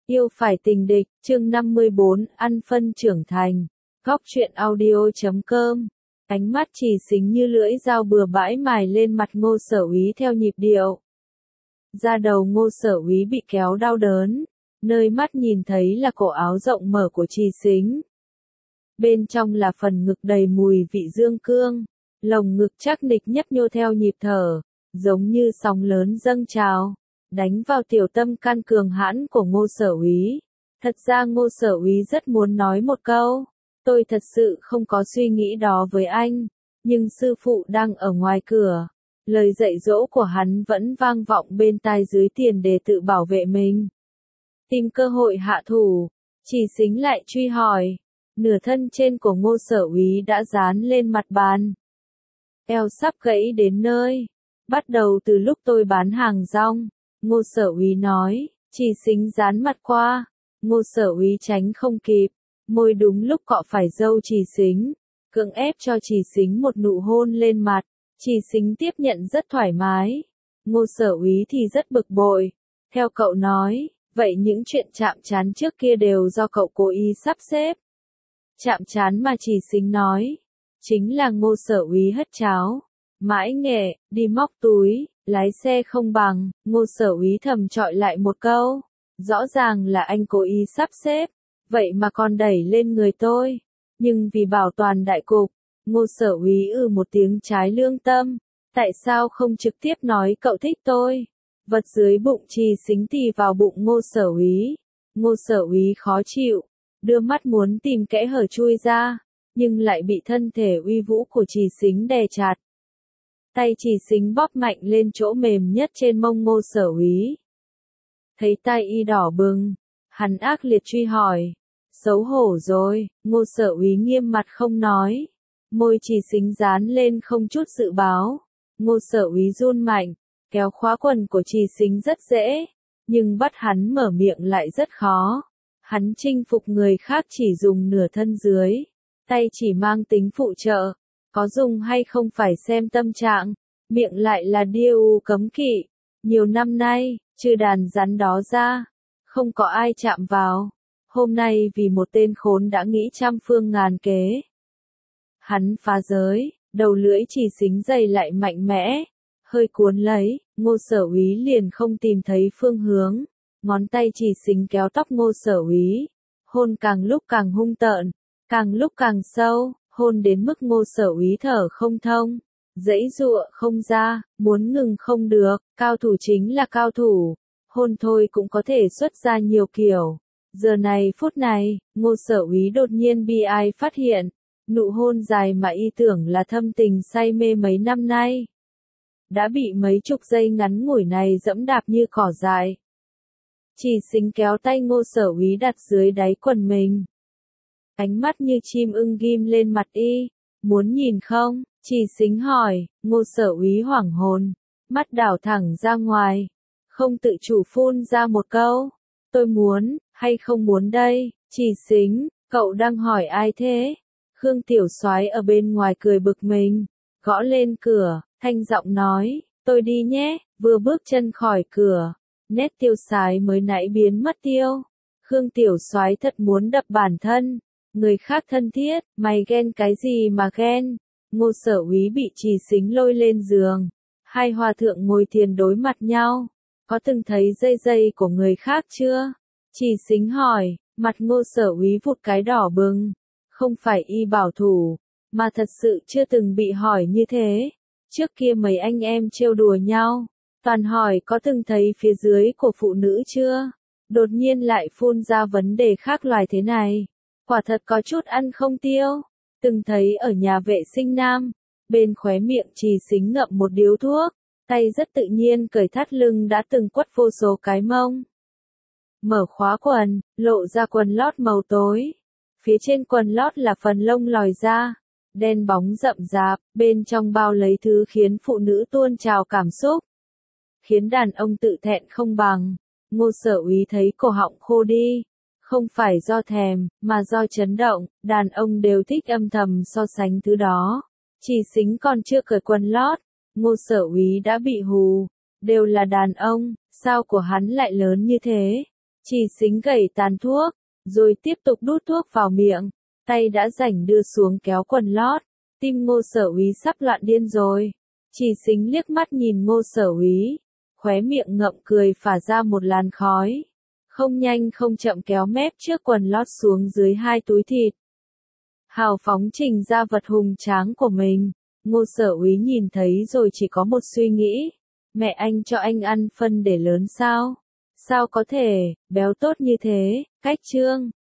Yêu phải tình địch, chương 54, ăn phân trưởng thành. Góc truyện audio.com. Ánh mắt Trì Xính như lưỡi dao bừa bãi mài lên mặt Ngô Sở Úy theo nhịp điệu. Da đầu Ngô Sở Úy bị kéo đau đớn, nơi mắt nhìn thấy là cổ áo rộng mở của Trì Xính. Bên trong là phần ngực đầy mùi vị dương cương, lồng ngực chắc nịch nhấp nhô theo nhịp thở, giống như sóng lớn dâng trào, đánh vào tiểu tâm can cường hãn của Ngô Sở Úy. Thật ra Ngô Sở Úy rất muốn nói một câu, tôi thật sự không có suy nghĩ đó với anh, nhưng sư phụ đang ở ngoài cửa. Lời dạy dỗ của hắn vẫn vang vọng bên tai dưới tiền để tự bảo vệ mình. Tìm cơ hội hạ thủ, Trì Xính lại truy hỏi. Nửa thân trên của Ngô Sở Úy đã dán lên mặt bàn. Eo sắp gãy đến nơi. Bắt đầu từ lúc tôi bán hàng rong, Ngô Sở Úy nói. Trì Xính dán mặt qua. Ngô Sở Úy tránh không kịp, môi đúng lúc cọ phải râu Trì Xính, cưỡng ép cho Trì Xính một nụ hôn lên mặt. Trì Xính tiếp nhận rất thoải mái. Ngô Sở Úy thì rất bực bội. Theo cậu nói, vậy những chuyện chạm trán trước kia đều do cậu cố ý sắp xếp. Chạm trán mà Trì Xính nói, chính là Ngô Sở Úy hất cháo, mãi nghệ, đi móc túi, lái xe không bằng. Ngô Sở Úy thầm chọi lại một câu, rõ ràng là anh cố ý sắp xếp, vậy mà còn đẩy lên người tôi. Nhưng vì bảo toàn đại cục, Ngô Sở Úy một tiếng trái lương tâm, tại sao không trực tiếp nói cậu thích tôi? Vật dưới bụng Trì Xính tì vào bụng Ngô Sở Úy. Ngô Sở Úy khó chịu, đưa mắt muốn tìm kẽ hở chui ra, nhưng lại bị thân thể uy vũ của Trì Xính đè chặt. Tay Trì Xính bóp mạnh lên chỗ mềm nhất trên mông Ngô Sở Úy. Thấy tay y đỏ bừng, hắn ác liệt truy hỏi. Xấu hổ rồi, Ngô Sở Úy nghiêm mặt không nói. Môi Trì Xính dán lên không chút dự báo. Ngô Sở Úy run mạnh, kéo khóa quần của Trì Xính rất dễ, nhưng bắt hắn mở miệng lại rất khó. Hắn chinh phục người khác chỉ dùng nửa thân dưới, tay chỉ mang tính phụ trợ, có dùng hay không phải xem tâm trạng, miệng lại là điều cấm kỵ. Nhiều năm nay, trừ đàn rắn đó ra, không có ai chạm vào. Hôm nay vì một tên khốn đã nghĩ trăm phương ngàn kế. Hắn phá giới, đầu lưỡi Trì Xính dày lại mạnh mẽ, hơi cuốn lấy, Ngô Sở Úy liền không tìm thấy phương hướng. Ngón tay Trì Xính kéo tóc Ngô Sở Úy, hôn càng lúc càng hung tợn, càng lúc càng sâu, hôn đến mức Ngô Sở Úy thở không thông, giãy giụa không ra, muốn ngừng không được. Cao thủ chính là cao thủ, hôn thôi cũng có thể xuất ra nhiều kiểu. Giờ này phút này, Ngô Sở Úy đột nhiên bi ai phát hiện, nụ hôn dài mà y tưởng là thâm tình say mê mấy năm nay, đã bị mấy chục giây ngắn ngủi này dẫm đạp như cỏ dại. Trì Xính kéo tay Ngô Sở Úy đặt dưới đáy quần mình. Ánh mắt như chim ưng ghim lên mặt y. Muốn nhìn không? Trì Xính hỏi. Ngô Sở Úy hoảng hồn, mắt đảo thẳng ra ngoài, không tự chủ phun ra một câu. Tôi muốn, hay không muốn đây? Trì Xính, cậu đang hỏi ai thế? Khương Tiểu Soái ở bên ngoài cười bực mình, gõ lên cửa, thanh giọng nói, tôi đi nhé. Vừa bước chân khỏi cửa, nét tiêu sái mới nãy biến mất tiêu. Khương Tiểu Soái thật muốn đập bản thân. Người khác thân thiết, mày ghen cái gì mà ghen? Ngô Sở Úy bị Trì Xính lôi lên giường. Hai hòa thượng ngồi thiền đối mặt nhau. Có từng thấy dây dây của người khác chưa? Trì Xính hỏi, mặt Ngô Sở Úy vụt cái đỏ bừng. Không phải y bảo thủ, mà thật sự chưa từng bị hỏi như thế. Trước kia mấy anh em trêu đùa nhau, toàn hỏi có từng thấy phía dưới của phụ nữ chưa? Đột nhiên lại phun ra vấn đề khác loài thế này. Quả thật có chút ăn không tiêu. Từng thấy ở nhà vệ sinh nam, bên khóe miệng Trì Xính ngậm một điếu thuốc, tay rất tự nhiên cởi thắt lưng đã từng quất vô số cái mông. Mở khóa quần, lộ ra quần lót màu tối. Phía trên quần lót là phần lông lòi ra, đen bóng rậm rạp, bên trong bao lấy thứ khiến phụ nữ tuôn trào cảm xúc, khiến đàn ông tự thẹn không bằng. Ngô Sở Úy thấy cổ họng khô đi, không phải do thèm, mà do chấn động. Đàn ông đều thích âm thầm so sánh thứ đó. Trì Xính còn chưa cởi quần lót, Ngô Sở Úy đã bị hù. Đều là đàn ông, sao của hắn lại lớn như thế? Chỉ Xính gẩy tàn thuốc, rồi tiếp tục đút thuốc vào miệng, tay đã rảnh đưa xuống kéo quần lót, tim Ngô Sở Úy sắp loạn điên rồi. Chỉ Xính liếc mắt nhìn Ngô Sở Úy, khóe miệng ngậm cười phả ra một làn khói, không nhanh không chậm kéo mép trước quần lót xuống dưới hai túi thịt. Hào phóng trình ra vật hùng tráng của mình, Ngô Sở Úy nhìn thấy rồi chỉ có một suy nghĩ, mẹ anh cho anh ăn phân để lớn sao? Sao có thể, béo tốt như thế, cách trương.